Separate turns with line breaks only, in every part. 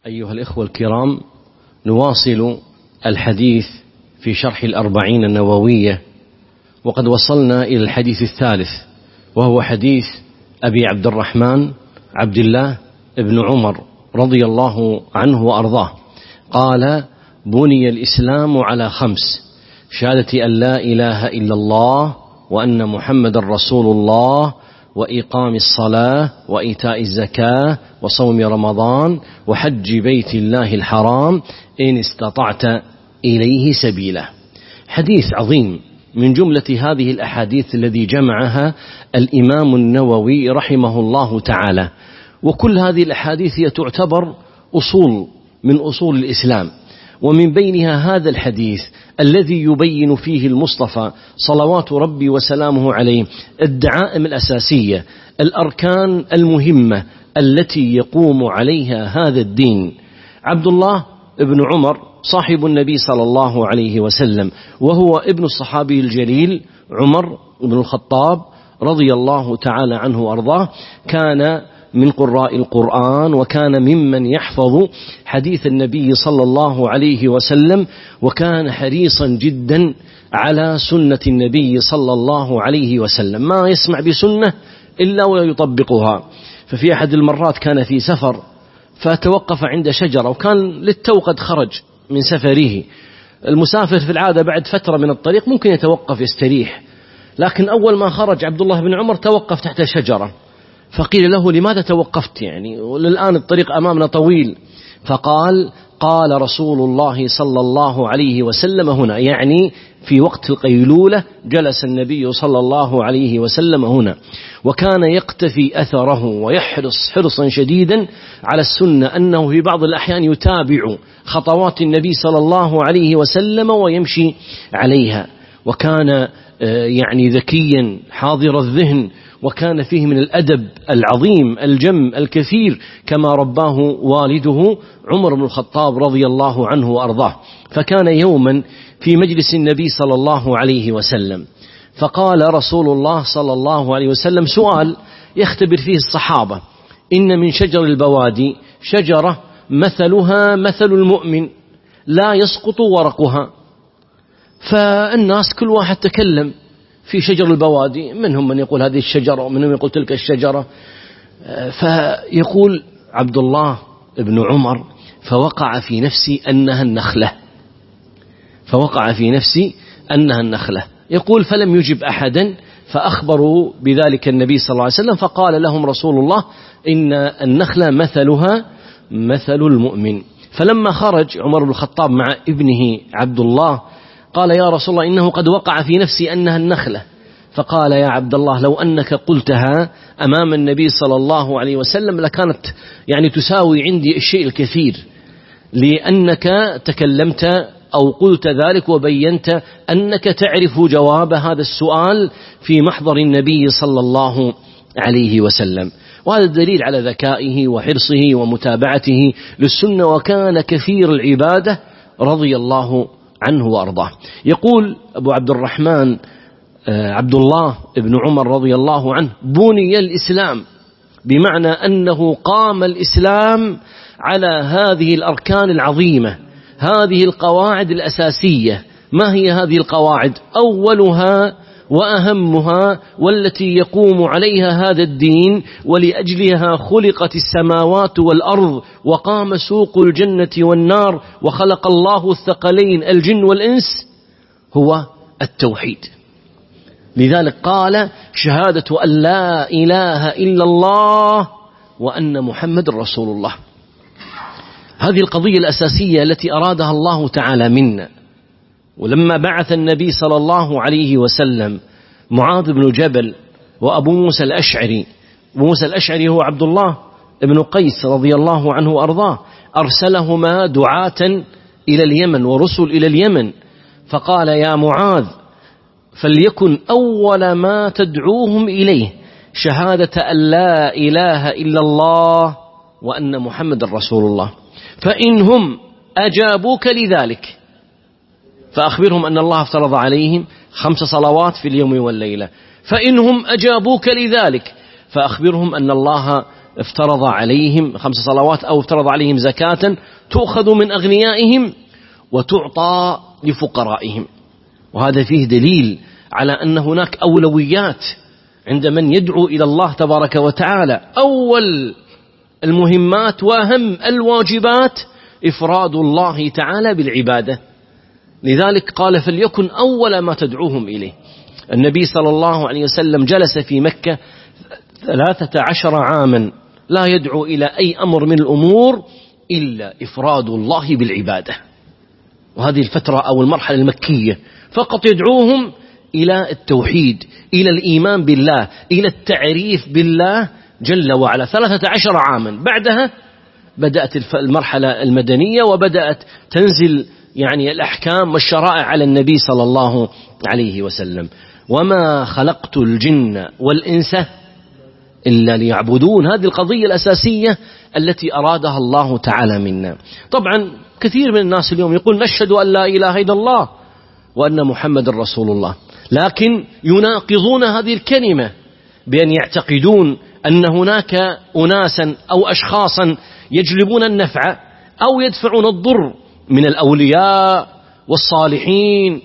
أيها الإخوة الكرام، نواصل الحديث في شرح الأربعين النووية، وقد وصلنا إلى الحديث الثالث، وهو حديث أبي عبد الرحمن عبد الله بن عمر رضي الله عنه وأرضاه. قال: بني الإسلام على 5: شهادة أن لا إله إلا الله وأن محمد رسول الله، وإقام الصلاة، وإيتاء الزكاة، وصوم رمضان، وحج بيت الله الحرام إن استطعت إليه سبيلا. حديث عظيم من جملة هذه الأحاديث الذي جمعها الإمام النووي رحمه الله تعالى، وكل هذه الأحاديث هي تعتبر أصول من أصول الإسلام، ومن بينها هذا الحديث الذي يبين فيه المصطفى صلوات ربي وسلامه عليه الدعائم الأساسية، الأركان المهمة التي يقوم عليها هذا الدين. عبد الله بن عمر صاحب النبي صلى الله عليه وسلم، وهو ابن الصحابي الجليل عمر بن الخطاب رضي الله تعالى عنه وأرضاه، كان من قراء القرآن، وكان ممن يحفظ حديث النبي صلى الله عليه وسلم، وكان حريصا جدا على سنة النبي صلى الله عليه وسلم، ما يسمع بسنة إلا ويطبقها. ففي أحد المرات كان في سفر فتوقف عند شجرة، وكان للتو قد خرج من سفره. المسافر في العادة بعد فترة من الطريق ممكن يتوقف يستريح، لكن أول ما خرج عبد الله بن عمر توقف تحت شجرة، فقيل له: لماذا توقفت؟ يعني والآن الطريق أمامنا طويل. فقال: قال رسول الله صلى الله عليه وسلم هنا، يعني في وقت القيلولة جلس النبي صلى الله عليه وسلم هنا، وكان يقتفي أثره ويحرص حرصا شديدا على السنة، أنه في بعض الأحيان يتابع خطوات النبي صلى الله عليه وسلم ويمشي عليها، وكان يعني ذكيا حاضر الذهن، وكان فيه من الأدب العظيم الجم الكثير، كما رباه والده عمر بن الخطاب رضي الله عنه وأرضاه. فكان يوما في مجلس النبي صلى الله عليه وسلم، فقال رسول الله صلى الله عليه وسلم سؤال يختبر فيه الصحابة: إن من شجر البوادي شجرة مثلها مثل المؤمن لا يسقط ورقها. فالناس كل واحد تكلم في شجر البوادي، منهم من يقول هذه الشجرة ومنهم يقول تلك الشجرة. فيقول عبد الله بن عمر: فوقع في نفسي أنها النخلة، فوقع في نفسي أنها النخلة. يقول: فلم يجب أحدا، فأخبروا بذلك النبي صلى الله عليه وسلم، فقال لهم رسول الله: إن النخلة مثلها مثل المؤمن. فلما خرج عمر بن الخطاب مع ابنه عبد الله قال: يا رسول الله، إنه قد وقع في نفسي أنها النخلة. فقال: يا عبد الله، لو أنك قلتها أمام النبي صلى الله عليه وسلم لكانت يعني تساوي عندي الشيء الكثير، لأنك تكلمت أو قلت ذلك وبينت أنك تعرف جواب هذا السؤال في محضر النبي صلى الله عليه وسلم. وهذا الدليل على ذكائه وحرصه ومتابعته للسنة، وكان كثير العبادة رضي الله عنه وأرضاه. يقول أبو عبد الرحمن عبد الله بن عمر رضي الله عنه: بني الإسلام، بمعنى أنه قام الإسلام على هذه الأركان العظيمة، هذه القواعد الأساسية. ما هي هذه القواعد؟ أولها وأهمها والتي يقوم عليها هذا الدين، ولأجلها خلقت السماوات والأرض، وقام سوق الجنة والنار، وخلق الله الثقلين الجن والإنس، هو التوحيد. لذلك قال: شهادة أن لا إله إلا الله وأن محمد رسول الله. هذه القضية الأساسية التي أرادها الله تعالى منا. ولما بعث النبي صلى الله عليه وسلم معاذ بن جبل وأبو موسى الأشعري، أبو موسى الأشعري هو عبد الله بن قيس رضي الله عنه وأرضاه، أرسلهما دعاة إلى اليمن ورسل إلى اليمن، فقال: يا معاذ، فليكن أول ما تدعوهم إليه شهادة أن لا إله إلا الله وأن محمد رسول الله، فإنهم أجابوك لذلك فأخبرهم أن الله افترض عليهم 5 صلوات في اليوم والليلة، فإنهم أجابوك لذلك فأخبرهم أن الله افترض عليهم 5 صلوات أو افترض عليهم زكاة تؤخذ من أغنيائهم وتعطى لفقرائهم. وهذا فيه دليل على أن هناك أولويات عند من يدعو إلى الله تبارك وتعالى. أول المهمات وأهم الواجبات إفراد الله تعالى بالعبادة. لذلك قال فليكن أول ما تدعوهم إليه. النبي صلى الله عليه وسلم جلس في مكة 13 عاما لا يدعو إلى أي أمر من الأمور إلا إفراد الله بالعبادة. وهذه الفترة أو المرحلة المكية فقط يدعوهم إلى التوحيد، إلى الإيمان بالله، إلى التعريف بالله جل وعلا 13 عاما. بعدها بدأت المرحلة المدنية وبدأت تنزل يعني الأحكام والشرائع على النبي صلى الله عليه وسلم. وما خلقت الجن والإنس إلا ليعبدون. هذه القضية الأساسية التي أرادها الله تعالى منا. طبعا كثير من الناس اليوم يقول نشهد أن لا إله إلا الله وأن محمد رسول الله، لكن يناقضون هذه الكلمة بأن يعتقدون أن هناك أناسا أو أشخاصا يجلبون النفع أو يدفعون الضر من الأولياء والصالحين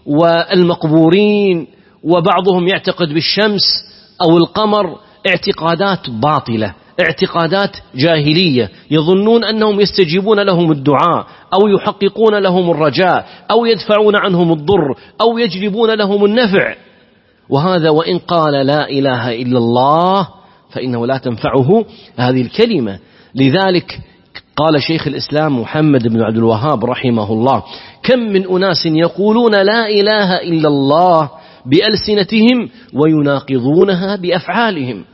والمقبورين، وبعضهم يعتقد بالشمس أو القمر. اعتقادات باطلة، اعتقادات جاهلية، يظنون أنهم يستجيبون لهم الدعاء أو يحققون لهم الرجاء أو يدفعون عنهم الضر أو يجلبون لهم النفع. وهذا وإن قال لا إله إلا الله فإنه لا تنفعه هذه الكلمة. لذلك قال شيخ الإسلام محمد بن عبد الوهاب رحمه الله كم من أناس يقولون لا إله إلا الله بألسنتهم ويناقضونها بأفعالهم.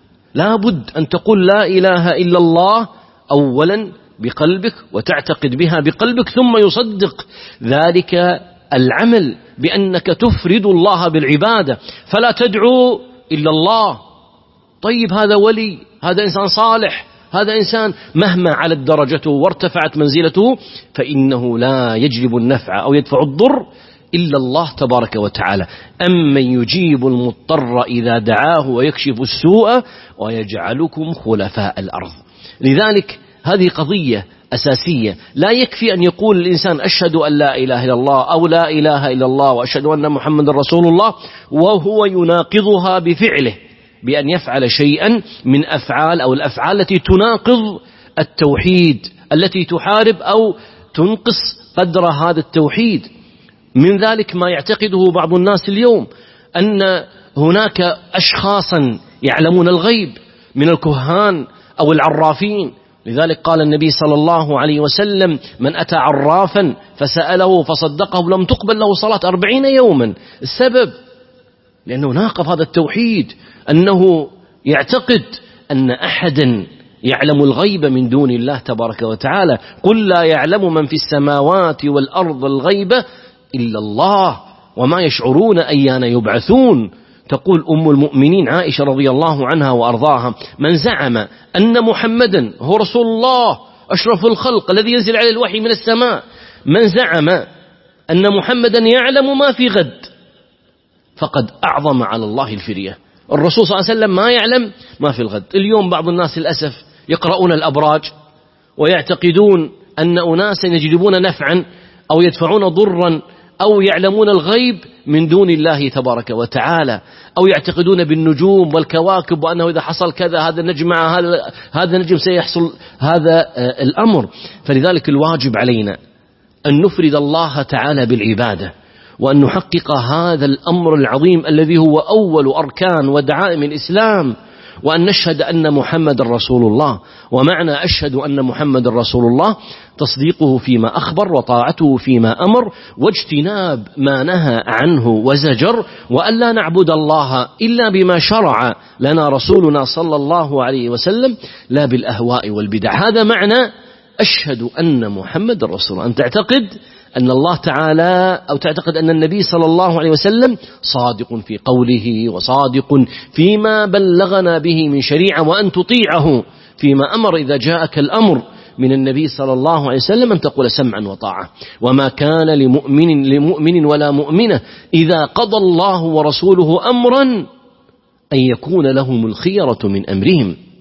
لا بد أن تقول لا إله إلا الله أولا بقلبك وتعتقد بها بقلبك، ثم يصدق ذلك العمل بأنك تفرد الله بالعبادة. فلا تدعو إلا الله. طيب هذا ولي، هذا إنسان صالح، هذا إنسان مهما علت درجته وارتفعت منزلته فإنه لا يجلب النفع أو يدفع الضر إلا الله تبارك وتعالى. أمن يجيب المضطر إذا دعاه ويكشف السوء ويجعلكم خلفاء الأرض. لذلك هذه قضية أساسية. لا يكفي أن يقول الإنسان أشهد أن لا إله إلا الله أو لا إله إلا الله وأشهد أن محمد رسول الله وهو يناقضها بفعله، بأن يفعل شيئا من أفعال أو الأفعال التي تناقض التوحيد، التي تحارب أو تنقص قدر هذا التوحيد. من ذلك ما يعتقده بعض الناس اليوم أن هناك أشخاصا يعلمون الغيب من الكهان أو العرافين. لذلك قال النبي صلى الله عليه وسلم من أتى عرافا فسأله فصدقه لم تقبل له صلاة 40 يوما. السبب لأنه ناقض هذا التوحيد، أنه يعتقد أن أحدا يعلم الغيب من دون الله تبارك وتعالى. قل لا يعلم من في السماوات والأرض الغيب إلا الله وما يشعرون أيان يبعثون. تقول أم المؤمنين عائشة رضي الله عنها وأرضاها من زعم أن محمدا هو رسول الله أشرف الخلق الذي ينزل عليه الوحي من السماء، من زعم أن محمدا يعلم ما في غد فقد أعظم على الله الفرية. الرسول صلى الله عليه وسلم ما يعلم ما في الغد. اليوم بعض الناس للأسف يقرؤون الأبراج ويعتقدون أن أناسا يجلبون نفعا أو يدفعون ضرا أو يعلمون الغيب من دون الله تبارك وتعالى، أو يعتقدون بالنجوم والكواكب وأنه إذا حصل كذا هذا النجم مع هذا النجم سيحصل هذا الأمر. فلذلك الواجب علينا أن نفرد الله تعالى بالعبادة وأن نحقق هذا الأمر العظيم الذي هو أول أركان ودعائم الإسلام، وأن نشهد أن محمد رسول الله. ومعنى أشهد أن محمد رسول الله تصديقه فيما أخبر وطاعته فيما أمر واجتناب ما نهى عنه وزجر، وأن لا نعبد الله إلا بما شرع لنا رسولنا صلى الله عليه وسلم لا بالأهواء والبدع. هذا معنى أشهد أن محمد رسول الله، أن تعتقد أن الله تعالى أو تعتقد أن النبي صلى الله عليه وسلم صادق في قوله وصادق فيما بلغنا به من شريعة، وأن تطيعه فيما أمر إذا جاءك الأمر من النبي صلى الله عليه وسلم أن تقول سمعا وطاعة. وما كان لمؤمن ولا مؤمنة إذا قضى الله ورسوله أمرا أن يكون لهم الخيرة من أمرهم.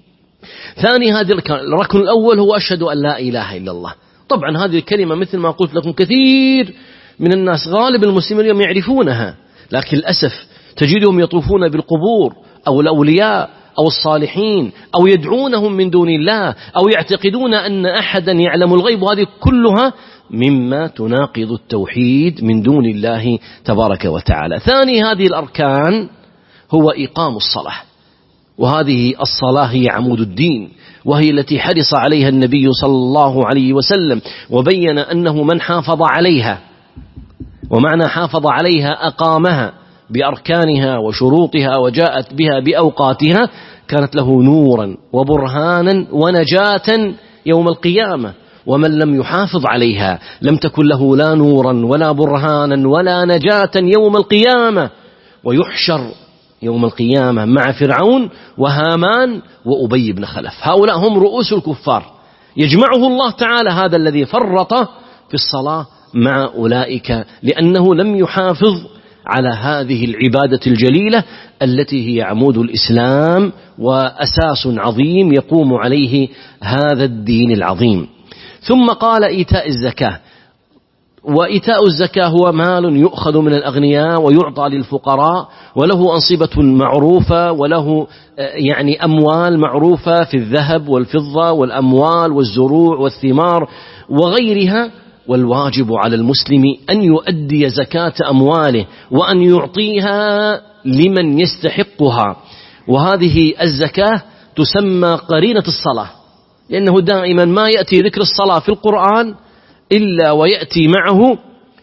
ثاني هذه الركن الأول هو أشهد أن لا إله إلا الله. طبعا هذه الكلمة مثل ما قلت لكم كثير من الناس غالب المسلمين اليوم يعرفونها، لكن للأسف تجدهم يطوفون بالقبور أو الأولياء أو الصالحين أو يدعونهم من دون الله أو يعتقدون أن أحدا يعلم الغيب، وهذه كلها مما تناقض التوحيد من دون الله تبارك وتعالى. ثاني هذه الأركان هو إقام الصلاة، وهذه الصلاة هي عمود الدين، وهي التي حرص عليها النبي صلى الله عليه وسلم، وبين أنه من حافظ عليها، ومعنى حافظ عليها أقامها بأركانها وشروطها وجاءت بها بأوقاتها، كانت له نورا وبرهانا ونجاة يوم القيامة. ومن لم يحافظ عليها لم تكن له لا نورا ولا برهانا ولا نجاة يوم القيامة، ويحشر يوم القيامة مع فرعون وهامان وأبي بن خلف. هؤلاء هم رؤوس الكفار، يجمعه الله تعالى هذا الذي فرط في الصلاة مع أولئك، لأنه لم يحافظ على هذه العبادة الجليلة التي هي عمود الإسلام وأساس عظيم يقوم عليه هذا الدين العظيم. ثم قال إيتاء الزكاة، وإيتاء الزكاة هو مال يؤخذ من الأغنياء ويعطى للفقراء، وله أنصبة معروفة، وله يعني أموال معروفة في الذهب والفضة والأموال والزروع والثمار وغيرها. والواجب على المسلم أن يؤدي زكاة أمواله وأن يعطيها لمن يستحقها. وهذه الزكاة تسمى قرينة الصلاة، لأنه دائما ما يأتي ذكر الصلاة في القرآن إلا ويأتي معه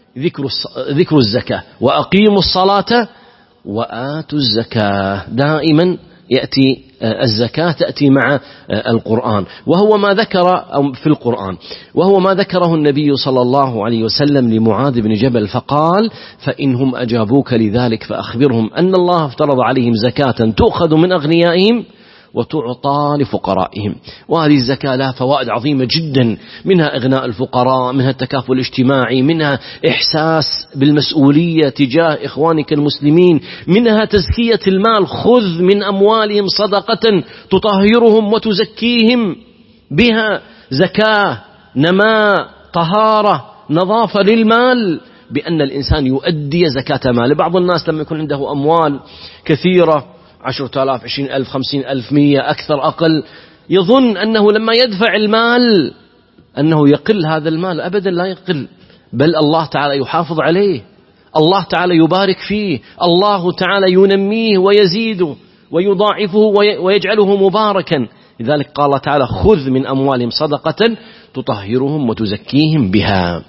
ذكر الزكاة، وأقيموا الصلاة وآتوا الزكاة. دائما يأتي الزكاة تأتي مع القرآن، وهو ما ذكر في القرآن، وهو ما ذكره النبي صلى الله عليه وسلم لمعاذ بن جبل فقال: فإنهم أجابوك لذلك فأخبرهم أن الله افترض عليهم زكاة تؤخذ من أغنيائهم وتعطى لفقرائهم. وهذه الزكاة لها فوائد عظيمة جدا، منها إغناء الفقراء، منها التكافل الاجتماعي، منها إحساس بالمسؤولية تجاه إخوانك المسلمين، منها تزكية المال، خذ من أموالهم صدقة تطهرهم وتزكيهم بها. زكاة، نماء، طهارة، نظافة للمال، بأن الإنسان يؤدي زكاة مال. بعض الناس لما يكون عنده أموال كثيرة 10,000 20,000 50,000 100 أكثر أقل، يظن أنه لما يدفع المال أنه يقل هذا المال. أبدا لا يقل، بل الله تعالى يحافظ عليه، الله تعالى يبارك فيه، الله تعالى ينميه ويزيده ويضاعفه ويجعله مباركا. لذلك قال الله تعالى: خذ من أموالهم صدقة تطهرهم وتزكيهم بها.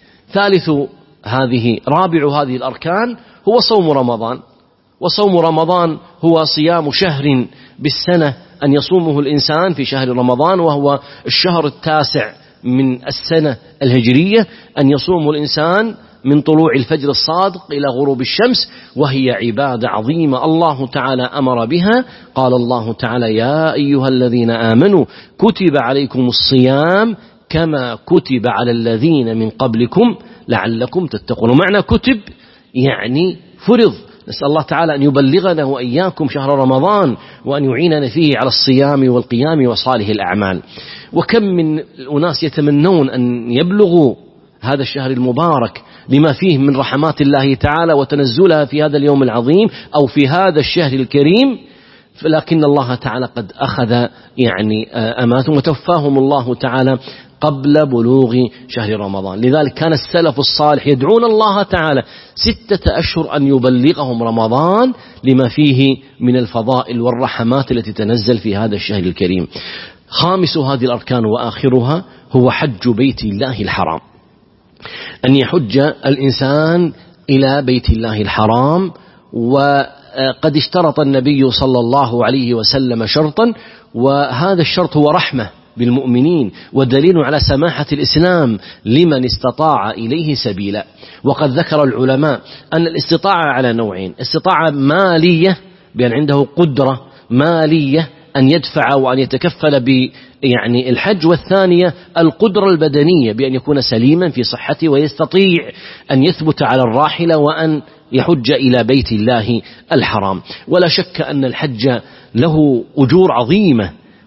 رابع هذه الأركان هو صوم رمضان. وصوم رمضان هو صيام شهر بالسنة أن يصومه الإنسان في شهر رمضان، وهو الشهر التاسع من السنة الهجرية، أن يصوم الإنسان من طلوع الفجر الصادق إلى غروب الشمس، وهي عبادة عظيمة الله تعالى أمر بها. قال الله تعالى: يا أيها الذين آمنوا كتب عليكم الصيام كما كتب على الذين من قبلكم لعلكم تتقون. ومعنى كتب يعني فرض. نسأل الله تعالى أن يبلغنا وإياكم شهر رمضان، وأن يعيننا فيه على الصيام والقيام وصالح الأعمال. وكم من أناس يتمنون أن يبلغوا هذا الشهر المبارك لما فيه من رحمات الله تعالى وتنزلها في هذا اليوم العظيم أو في هذا الشهر الكريم، لكن الله تعالى قد أخذ أماتهم وتوفاهم الله تعالى قبل بلوغ شهر رمضان. لذلك كان السلف الصالح يدعون الله تعالى 6 أشهر أن يبلغهم رمضان لما فيه من الفضائل والرحمات التي تنزل في هذا الشهر الكريم. خامس هذه الأركان وآخرها هو حج بيت الله الحرام، أن يحج الإنسان إلى بيت الله الحرام. وقد اشترط النبي صلى الله عليه وسلم شرطا، وهذا الشرط هو رحمة بالمؤمنين ودليل على سماحة الإسلام لمن استطاع إليه سبيلا. وقد ذكر العلماء أن الاستطاعة على نوعين: استطاعة مالية بأن عنده قدرة مالية أن يدفع وأن يتكفل الحج، والثانية القدرة البدنية بأن يكون سليما في صحته ويستطيع أن يثبت على الراحلة وأن يحج إلى بيت الله الحرام. ولا شك أن الحج له أجور عظيمة،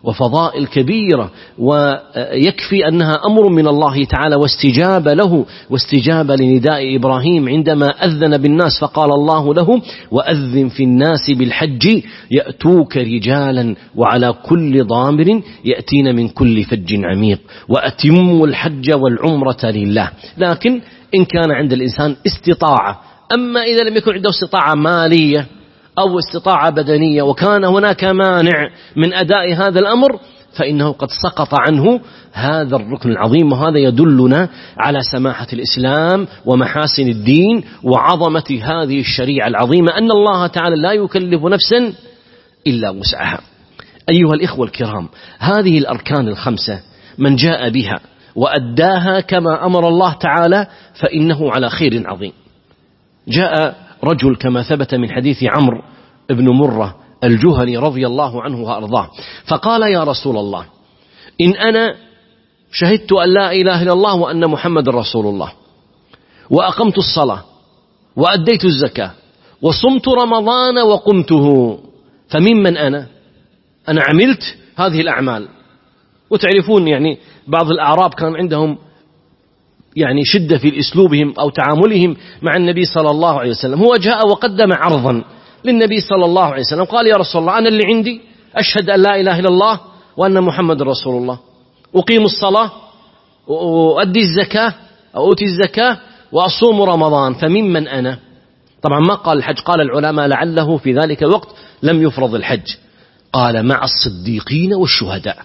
وفضائل كبيرة، ويكفي أنها أمر من الله تعالى واستجاب له، واستجاب لنداء إبراهيم عندما أذن بالناس فقال الله له: وأذن في الناس بالحج يأتوك رجالا وعلى كل ضامر يأتين من كل فج عميق وأتموا الحج والعمرة لله. لكن إن كان عند الإنسان استطاعة، أما إذا لم يكن عنده استطاعة مالية أو استطاعة بدنية وكان هناك مانع من أداء هذا الأمر فإنه قد سقط عنه هذا الركن العظيم. وهذا يدلنا على سماحة الإسلام ومحاسن الدين وعظمة هذه الشريعة العظيمة، أن الله تعالى لا يكلف نفسا إلا وسعها. أيها الإخوة الكرام، هذه الأركان الخمسة من جاء بها وأداها كما أمر الله تعالى فإنه على خير عظيم. جاء رجل كما ثبت من حديث عمرو بن مرة الجهني رضي الله عنه وأرضاه، فقال: يا رسول الله، إن أنا شهدت أن لا إله إلا الله وأن محمد رسول الله، وأقمت الصلاة، وأديت الزكاة، وصمت رمضان وقمته، فممن أنا عملت هذه الأعمال. وتعرفون يعني بعض الأعراب كان عندهم يعني شدة في أسلوبهم أو تعاملهم مع النبي صلى الله عليه وسلم. هو جاء وقدم عرضا للنبي صلى الله عليه وسلم، قال: يا رسول الله، أنا اللي عندي أشهد أن لا إله إلا الله وأن محمد رسول الله، أقيم الصلاة وأدي الزكاة أو أؤتي الزكاة وأصوم رمضان، فممن أنا؟ طبعا ما قال الحج، قال العلماء لعله في ذلك الوقت لم يفرض الحج، قال: مع الصديقين والشهداء.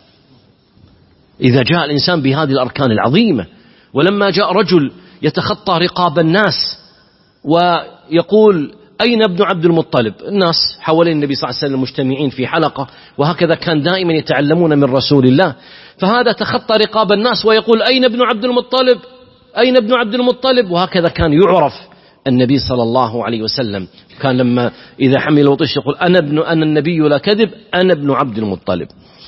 إذا جاء الإنسان بهذه الأركان العظيمة، ولما جاء رجل يتخطى رقاب الناس ويقول: أين ابن عبد المطلب؟ الناس حوالين النبي صلى الله عليه وسلم مجتمعين في حلقة، وهكذا كان دائما يتعلمون من رسول الله، فهذا تخطى رقاب الناس ويقول: أين ابن عبد المطلب؟ أين ابن عبد المطلب؟ وهكذا كان يعرف النبي صلى الله عليه وسلم. كان لما إذا حمل وطش يقول: أنا النبي لا كذب، أنا ابن عبد المطلب.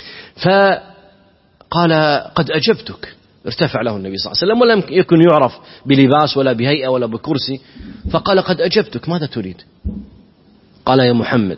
فقال: قد أجبتك. ارتفع له النبي صلى الله عليه وسلم ولم يكن يعرف بلباس ولا بهيئة ولا بكرسي، فقال: قد أجبتك، ماذا تريد؟ قال: يا محمد،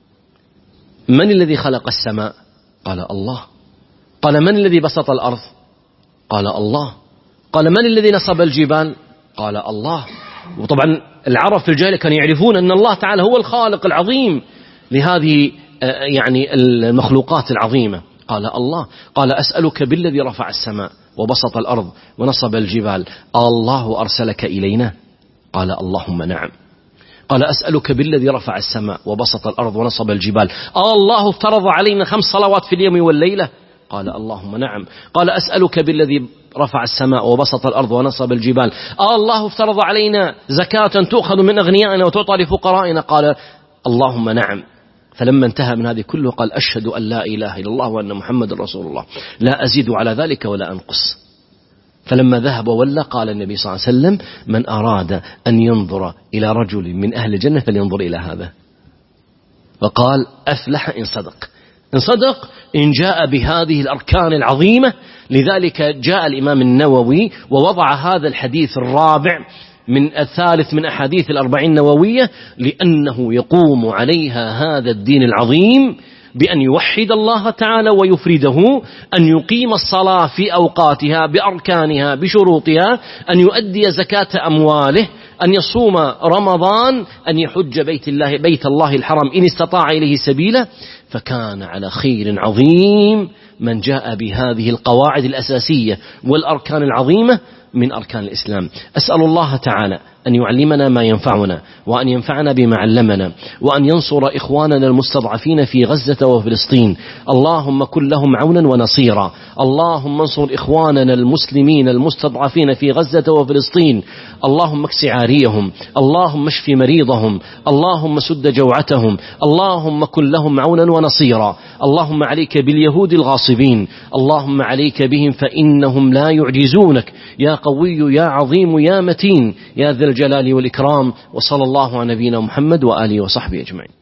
من الذي خلق السماء؟ قال: الله. قال: من الذي بسط الأرض؟ قال: الله. قال: من الذي نصب الجبال؟ قال: الله. وطبعا العرب في الجاهلية كانوا يعرفون أن الله تعالى هو الخالق العظيم لهذه يعني المخلوقات العظيمة. قال: الله. قال: أسألك بالذي رفع السماء وبسط الأرض ونصب الجبال، الله أرسلك إلينا؟ قال: اللهم نعم. قال: أسألك بالذي رفع السماء وبسط الأرض ونصب الجبال، الله افترض علينا 5 صلوات في اليوم والليلة؟ قال: اللهم نعم. قال: أسألك بالذي رفع السماء وبسط الأرض ونصب الجبال، الله افترض علينا زكاة تؤخذ من أغنيائنا وتعطى لفقرائنا؟ قال: اللهم نعم. فلما انتهى من هذه كله قال: أشهد أن لا إله إلا الله وأن محمد رسول الله، لا أزيد على ذلك ولا أنقص. فلما ذهب وولى قال النبي صلى الله عليه وسلم: من أراد أن ينظر إلى رجل من أهل الجنة فلينظر إلى هذا. وقال: أفلح إن صدق، إن صدق، إن جاء بهذه الأركان العظيمة. لذلك جاء الإمام النووي ووضع هذا الحديث الرابع من الثالث من أحاديث 40 النووية، لأنه يقوم عليها هذا الدين العظيم بأن يوحد الله تعالى ويفرده، أن يقيم الصلاة في أوقاتها بأركانها بشروطها، أن يؤدي زكاة أمواله، أن يصوم رمضان، أن يحج بيت الله الحرام إن استطاع إليه سبيلا. فكان على خير عظيم من جاء بهذه القواعد الأساسية والأركان العظيمة من أركان الإسلام. أسأل الله تعالى أن يعلمنا ما ينفعنا، وأن ينفعنا بما علمنا، وأن ينصر إخواننا المستضعفين في غزة وفلسطين. اللهم كن لهم عونا ونصيرا. اللهم انصر إخواننا المسلمين المستضعفين في غزة وفلسطين. اللهم اكس عاريهم، اللهم اشف مريضهم، اللهم سد جوعتهم، اللهم كن لهم عونا ونصيرا. اللهم عليك باليهود الغاصبين، اللهم عليك بهم فإنهم لا يعجزونك، يا قوي يا عظيم يا متين يا ذا الجلال والإكرام. وصلى الله على نبينا محمد وآله وصحبه أجمعين.